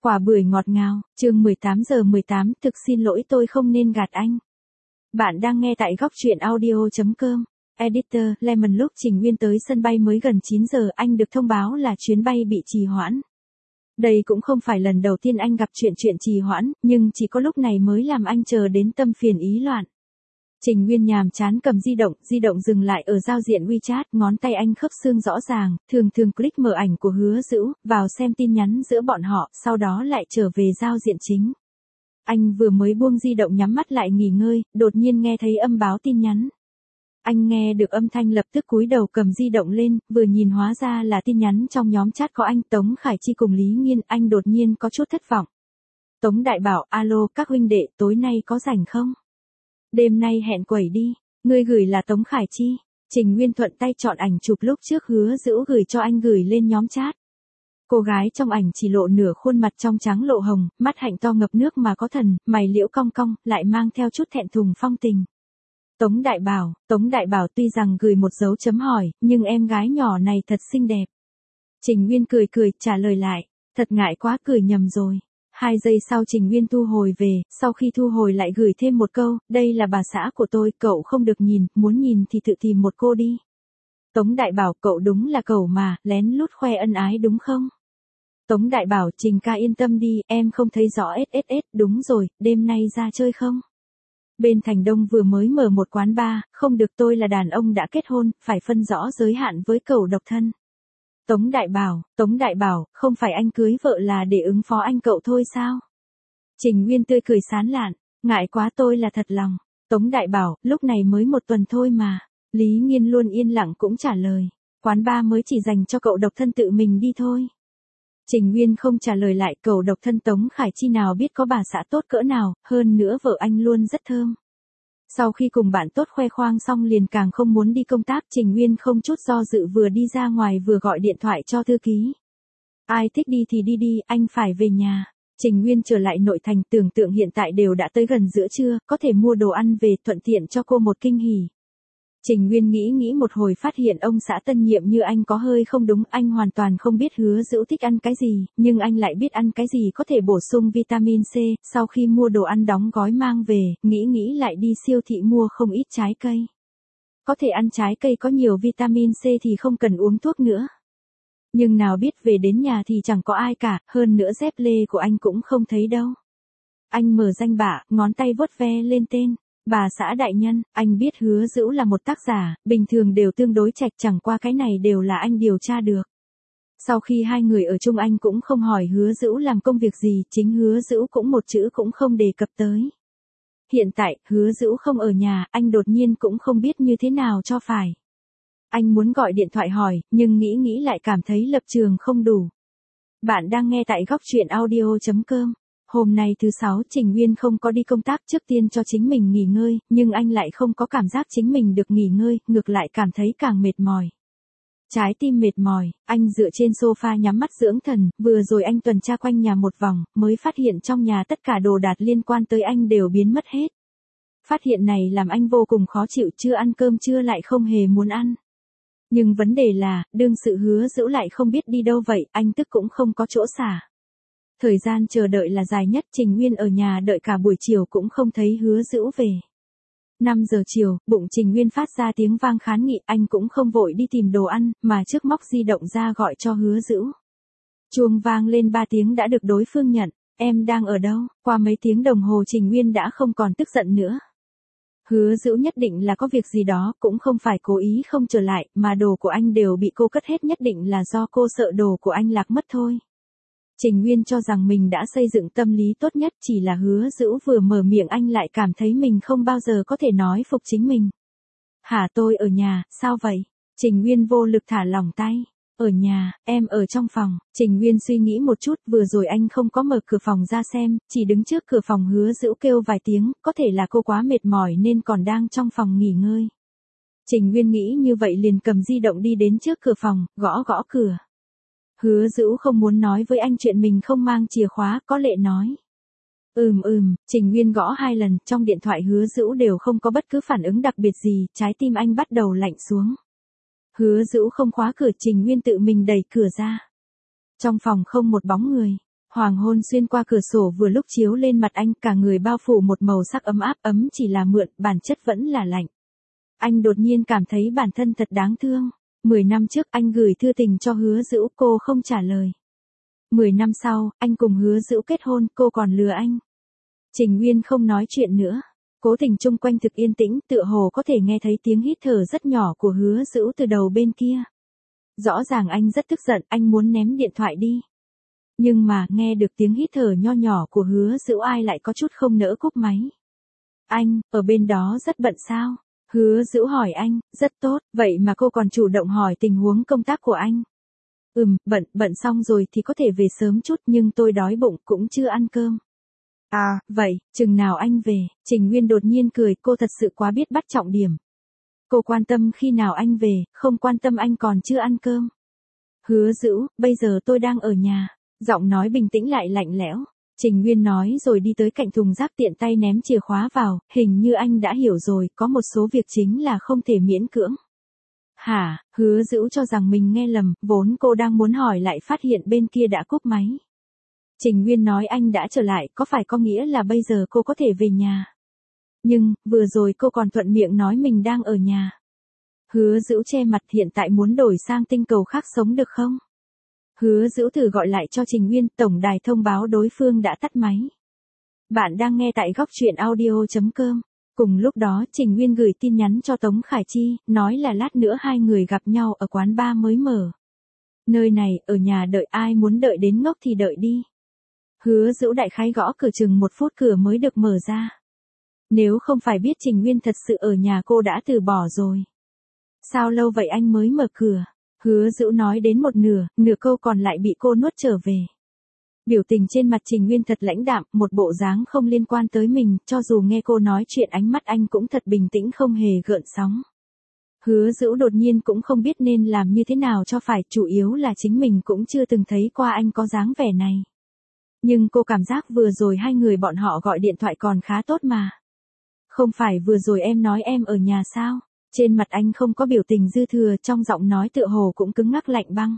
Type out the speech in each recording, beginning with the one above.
Quả bưởi ngọt ngào, chương 18:18, thực xin lỗi tôi không nên gạt anh. Bạn đang nghe tại góc truyện audio.com. Editor, Lemon. Lúc Trình Nguyên tới sân bay mới gần 9 giờ, anh được thông báo là chuyến bay bị trì hoãn. Đây cũng không phải lần đầu tiên anh gặp chuyện trì hoãn, nhưng chỉ có lúc này mới làm anh chờ đến tâm phiền ý loạn. Trình Nguyên nhàm chán cầm di động dừng lại ở giao diện WeChat, ngón tay anh khớp xương rõ ràng, thường click mở ảnh của Hứa Dữu, vào xem tin nhắn giữa bọn họ, sau đó lại trở về giao diện chính. Anh vừa mới buông di động nhắm mắt lại nghỉ ngơi, đột nhiên nghe thấy âm báo tin nhắn. Anh nghe được âm thanh lập tức cúi đầu cầm di động lên, vừa nhìn hóa ra là tin nhắn trong nhóm chat có anh Tống Khải Chi cùng Lý Nghiên, anh đột nhiên có chút thất vọng. Tống Đại bảo, alo các huynh đệ, tối nay có rảnh không? Đêm nay hẹn quẩy đi, người gửi là Tống Khải Chi. Trình Nguyên thuận tay chọn ảnh chụp lúc trước Hứa Dữu gửi cho anh gửi lên nhóm chat. Cô gái trong ảnh chỉ lộ nửa khuôn mặt trong trắng lộ hồng, mắt hạnh to ngập nước mà có thần, mày liễu cong cong, lại mang theo chút thẹn thùng phong tình. Tống Đại bảo tuy rằng gửi một dấu chấm hỏi, nhưng em gái nhỏ này thật xinh đẹp. Trình Nguyên cười trả lời lại, thật ngại quá cười nhầm rồi. 2 giây sau Trình Nguyên thu hồi về, sau khi thu hồi lại gửi thêm một câu, đây là bà xã của tôi, cậu không được nhìn, muốn nhìn thì tự tìm một cô đi. Tống Đại bảo, cậu đúng là cậu mà, lén lút khoe ân ái đúng không? Tống Đại bảo, Trình ca yên tâm đi, em không thấy rõ SSS, đúng rồi, đêm nay ra chơi không? Bên Thành Đông vừa mới mở một quán bar, không được, tôi là đàn ông đã kết hôn, phải phân rõ giới hạn với cậu độc thân. Tống Đại bảo, không phải anh cưới vợ là để ứng phó anh cậu thôi sao? Trình Nguyên tươi cười sán lạn, ngại quá tôi là thật lòng. Tống Đại bảo, lúc này mới 1 tuần thôi mà. Lý Nghiên luôn yên lặng cũng trả lời, quán bar mới chỉ dành cho cậu độc thân tự mình đi thôi. Trình Nguyên không trả lời lại, cậu độc thân Tống Khải Chi nào biết có bà xã tốt cỡ nào, hơn nữa vợ anh luôn rất thơm. Sau khi cùng bạn tốt khoe khoang xong liền càng không muốn đi công tác, Trình Nguyên không chút do dự vừa đi ra ngoài vừa gọi điện thoại cho thư ký. Ai thích đi thì đi, anh phải về nhà. Trình Nguyên trở lại nội thành, tưởng tượng hiện tại đều đã tới gần giữa trưa, có thể mua đồ ăn về thuận tiện cho cô một kinh hỉ. Trình Nguyên nghĩ một hồi phát hiện ông xã tân nhiệm như anh có hơi không đúng, anh hoàn toàn không biết Hứa Dữu thích ăn cái gì, nhưng anh lại biết ăn cái gì có thể bổ sung vitamin C, sau khi mua đồ ăn đóng gói mang về, nghĩ lại đi siêu thị mua không ít trái cây. Có thể ăn trái cây có nhiều vitamin C thì không cần uống thuốc nữa. Nhưng nào biết về đến nhà thì chẳng có ai cả, hơn nữa dép lê của anh cũng không thấy đâu. Anh mở danh bạ, ngón tay vuốt ve lên tên. Bà xã đại nhân, anh biết Hứa Dữu là một tác giả, bình thường đều tương đối trạch, chẳng qua cái này đều là anh điều tra được. Sau khi 2 người ở chung anh cũng không hỏi Hứa Dữu làm công việc gì, chính Hứa Dữu cũng một chữ cũng không đề cập tới. Hiện tại, Hứa Dữu không ở nhà, anh đột nhiên cũng không biết như thế nào cho phải. Anh muốn gọi điện thoại hỏi, nhưng nghĩ lại cảm thấy lập trường không đủ. Bạn đang nghe tại góc truyện audio.com. Hôm nay thứ 6 Trình Nguyên không có đi công tác, trước tiên cho chính mình nghỉ ngơi, nhưng anh lại không có cảm giác chính mình được nghỉ ngơi, ngược lại cảm thấy càng mệt mỏi. Trái tim mệt mỏi, anh dựa trên sofa nhắm mắt dưỡng thần, vừa rồi anh tuần tra quanh nhà một vòng, mới phát hiện trong nhà tất cả đồ đạc liên quan tới anh đều biến mất hết. Phát hiện này làm anh vô cùng khó chịu, chưa ăn cơm trưa lại không hề muốn ăn. Nhưng vấn đề là, đương sự Hứa Dữu lại không biết đi đâu vậy, anh tức cũng không có chỗ xả. Thời gian chờ đợi là dài nhất, Trình Nguyên ở nhà đợi cả buổi chiều cũng không thấy Hứa Dữu về. 5 giờ chiều, bụng Trình Nguyên phát ra tiếng vang khán nghị, anh cũng không vội đi tìm đồ ăn, mà trước móc di động ra gọi cho Hứa Dữu. Chuông vang lên 3 tiếng đã được đối phương nhận, em đang ở đâu? Qua mấy tiếng đồng hồ Trình Nguyên đã không còn tức giận nữa. Hứa Dữu nhất định là có việc gì đó, cũng không phải cố ý không trở lại, mà đồ của anh đều bị cô cất hết, nhất định là do cô sợ đồ của anh lạc mất thôi. Trình Nguyên cho rằng mình đã xây dựng tâm lý tốt nhất, chỉ là Hứa Dữu vừa mở miệng anh lại cảm thấy mình không bao giờ có thể nói phục chính mình. Hả, tôi ở nhà, sao vậy? Trình Nguyên vô lực thả lỏng tay. Ở nhà, em ở trong phòng. Trình Nguyên suy nghĩ một chút, vừa rồi anh không có mở cửa phòng ra xem, chỉ đứng trước cửa phòng Hứa Dữu kêu vài tiếng, có thể là cô quá mệt mỏi nên còn đang trong phòng nghỉ ngơi. Trình Nguyên nghĩ như vậy liền cầm di động đi đến trước cửa phòng, gõ cửa. Hứa Dữu không muốn nói với anh chuyện mình không mang chìa khóa, có lệ nói. Trình Nguyên gõ 2 lần, trong điện thoại Hứa Dữu đều không có bất cứ phản ứng đặc biệt gì, trái tim anh bắt đầu lạnh xuống. Hứa Dữu không khóa cửa, Trình Nguyên tự mình đẩy cửa ra. Trong phòng không một bóng người. Hoàng hôn xuyên qua cửa sổ vừa lúc chiếu lên mặt anh, cả người bao phủ một màu sắc ấm áp, ấm chỉ là mượn, bản chất vẫn là lạnh. Anh đột nhiên cảm thấy bản thân thật đáng thương. 10 năm trước anh gửi thư tình cho Hứa Dữu, cô không trả lời. 10 năm sau, anh cùng Hứa Dữu kết hôn, cô còn lừa anh. Trình Nguyên không nói chuyện nữa. Cố Tình chung quanh thực yên tĩnh, tựa hồ có thể nghe thấy tiếng hít thở rất nhỏ của Hứa Dữu từ đầu bên kia. Rõ ràng anh rất tức giận, anh muốn ném điện thoại đi. Nhưng mà, nghe được tiếng hít thở nho nhỏ của Hứa Dữu, ai lại có chút không nỡ cúp máy. Anh, ở bên đó rất bận sao? Hứa Dữu hỏi anh, rất tốt, vậy mà cô còn chủ động hỏi tình huống công tác của anh. Bận xong rồi thì có thể về sớm chút, nhưng tôi đói bụng, cũng chưa ăn cơm. À, vậy, chừng nào anh về? Trình Nguyên đột nhiên cười, cô thật sự quá biết bắt trọng điểm. Cô quan tâm khi nào anh về, không quan tâm anh còn chưa ăn cơm. Hứa Dữu, bây giờ tôi đang ở nhà. Giọng nói bình tĩnh lại lạnh lẽo. Trình Nguyên nói rồi đi tới cạnh thùng rác, tiện tay ném chìa khóa vào, hình như anh đã hiểu rồi, có một số việc chính là không thể miễn cưỡng. Hả? Hứa Dữu cho rằng mình nghe lầm, vốn cô đang muốn hỏi lại phát hiện bên kia đã cúp máy. Trình Nguyên nói anh đã trở lại, có phải có nghĩa là bây giờ cô có thể về nhà? Nhưng, vừa rồi cô còn thuận miệng nói mình đang ở nhà. Hứa Dữu che mặt, hiện tại muốn đổi sang tinh cầu khác sống được không? Hứa Dữu thử gọi lại cho Trình Nguyên, tổng đài thông báo đối phương đã tắt máy. Bạn đang nghe tại góc truyện audio.com. Cùng lúc đó, Trình Nguyên gửi tin nhắn cho Tống Khải Chi, nói là lát nữa hai người gặp nhau ở quán bar mới mở. Nơi này, ở nhà đợi, ai muốn đợi đến ngốc thì đợi đi. Hứa Dữu đại khái gõ cửa chừng 1 phút cửa mới được mở ra. Nếu không phải biết Trình Nguyên thật sự ở nhà cô đã từ bỏ rồi. Sao lâu vậy anh mới mở cửa? Hứa Dữu nói đến một nửa, nửa câu còn lại bị cô nuốt trở về. Biểu tình trên mặt Trình Nguyên thật lãnh đạm, một bộ dáng không liên quan tới mình, cho dù nghe cô nói chuyện ánh mắt anh cũng thật bình tĩnh không hề gợn sóng. Hứa Dữu đột nhiên cũng không biết nên làm như thế nào cho phải, chủ yếu là chính mình cũng chưa từng thấy qua anh có dáng vẻ này. Nhưng cô cảm giác vừa rồi hai người bọn họ gọi điện thoại còn khá tốt mà. Không phải vừa rồi em nói em ở nhà sao? Trên mặt anh không có biểu tình dư thừa, trong giọng nói tựa hồ cũng cứng ngắc lạnh băng.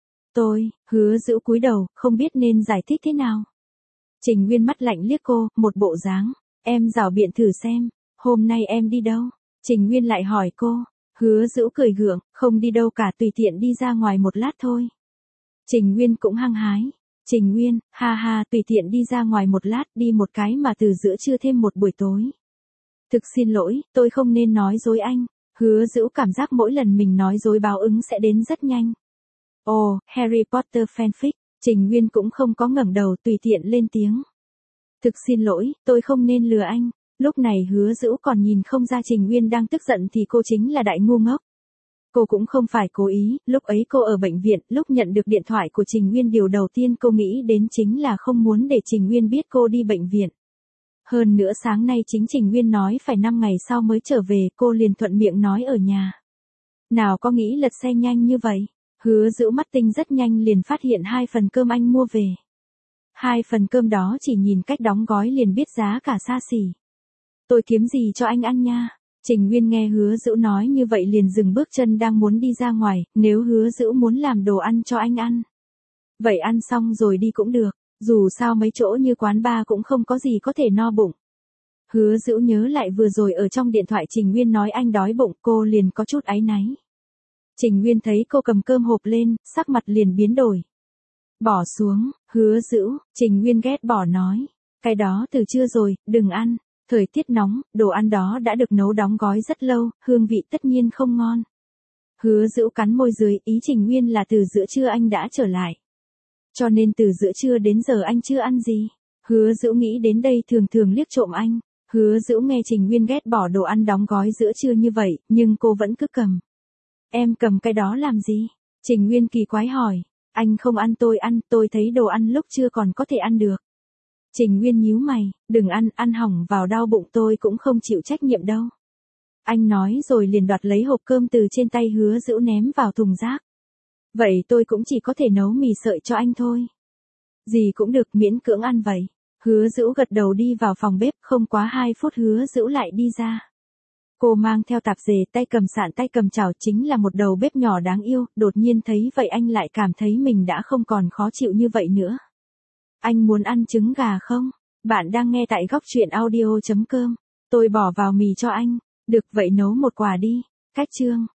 Hứa Dữu cúi đầu, không biết nên giải thích thế nào. Trình Nguyên mắt lạnh liếc cô, một bộ dáng. Em rảo biện thử xem, hôm nay em đi đâu? Trình Nguyên lại hỏi cô. Hứa Dữu cười gượng, không đi đâu cả, tùy tiện đi ra ngoài một lát thôi. Trình Nguyên cũng hăng hái. Trình Nguyên, ha ha, tùy tiện đi ra ngoài một lát, đi một cái mà từ giữa trưa thêm một buổi tối. Thực xin lỗi, tôi không nên nói dối anh. Hứa Dữu cảm giác mỗi lần mình nói dối báo ứng sẽ đến rất nhanh. Ồ, Harry Potter fanfic. Trình Nguyên cũng không có ngẩng đầu, tùy tiện lên tiếng. Thực xin lỗi, tôi không nên lừa anh. Lúc này Hứa Dữu còn nhìn không ra Trình Nguyên đang tức giận thì cô chính là đại ngu ngốc. Cô cũng không phải cố ý, lúc ấy cô ở bệnh viện, lúc nhận được điện thoại của Trình Nguyên điều đầu tiên cô nghĩ đến chính là không muốn để Trình Nguyên biết cô đi bệnh viện. Hơn nữa sáng nay chính Trình Nguyên nói phải 5 ngày sau mới trở về, cô liền thuận miệng nói ở nhà. Nào có nghĩ lật xe nhanh như vậy. Hứa Dữu mắt tinh rất nhanh liền phát hiện 2 phần cơm anh mua về. 2 phần cơm đó chỉ nhìn cách đóng gói liền biết giá cả xa xỉ. Tôi kiếm gì cho anh ăn nha. Trình Nguyên nghe Hứa Dữu nói như vậy liền dừng bước chân đang muốn đi ra ngoài, nếu Hứa Dữu muốn làm đồ ăn cho anh ăn. Vậy ăn xong rồi đi cũng được, dù sao mấy chỗ như quán bar cũng không có gì có thể no bụng. Hứa Dữu nhớ lại vừa rồi ở trong điện thoại Trình Nguyên nói anh đói bụng, cô liền có chút áy náy. Trình Nguyên thấy cô cầm cơm hộp lên, sắc mặt liền biến đổi. Bỏ xuống, Hứa Dữu, Trình Nguyên ghét bỏ nói. Cái đó từ trưa rồi, đừng ăn. Thời tiết nóng, đồ ăn đó đã được nấu đóng gói rất lâu, hương vị tất nhiên không ngon. Hứa Dữu cắn môi dưới, ý Trình Nguyên là từ giữa trưa anh đã trở lại. Cho nên từ giữa trưa đến giờ anh chưa ăn gì. Hứa Dữu nghĩ đến đây thường thường liếc trộm anh. Hứa Dữu nghe Trình Nguyên ghét bỏ đồ ăn đóng gói giữa trưa như vậy, nhưng cô vẫn cứ cầm. Em cầm cái đó làm gì? Trình Nguyên kỳ quái hỏi. Anh không ăn, tôi thấy đồ ăn lúc trưa còn có thể ăn được. Trình Nguyên nhíu mày, đừng ăn hỏng vào đau bụng tôi cũng không chịu trách nhiệm đâu. Anh nói rồi liền đoạt lấy hộp cơm từ trên tay Hứa Dữu ném vào thùng rác. Vậy tôi cũng chỉ có thể nấu mì sợi cho anh thôi. Gì cũng được, miễn cưỡng ăn vậy. Hứa Dữu gật đầu đi vào phòng bếp, không quá 2 phút Hứa Dữu lại đi ra. Cô mang theo tạp dề, tay cầm sạn tay cầm chảo, chính là một đầu bếp nhỏ đáng yêu, đột nhiên thấy vậy anh lại cảm thấy mình đã không còn khó chịu như vậy nữa. Anh muốn ăn trứng gà không? Bạn đang nghe tại góc truyện audio.com. Tôi bỏ vào mì cho anh. Được vậy nấu một quả đi. Cách chương.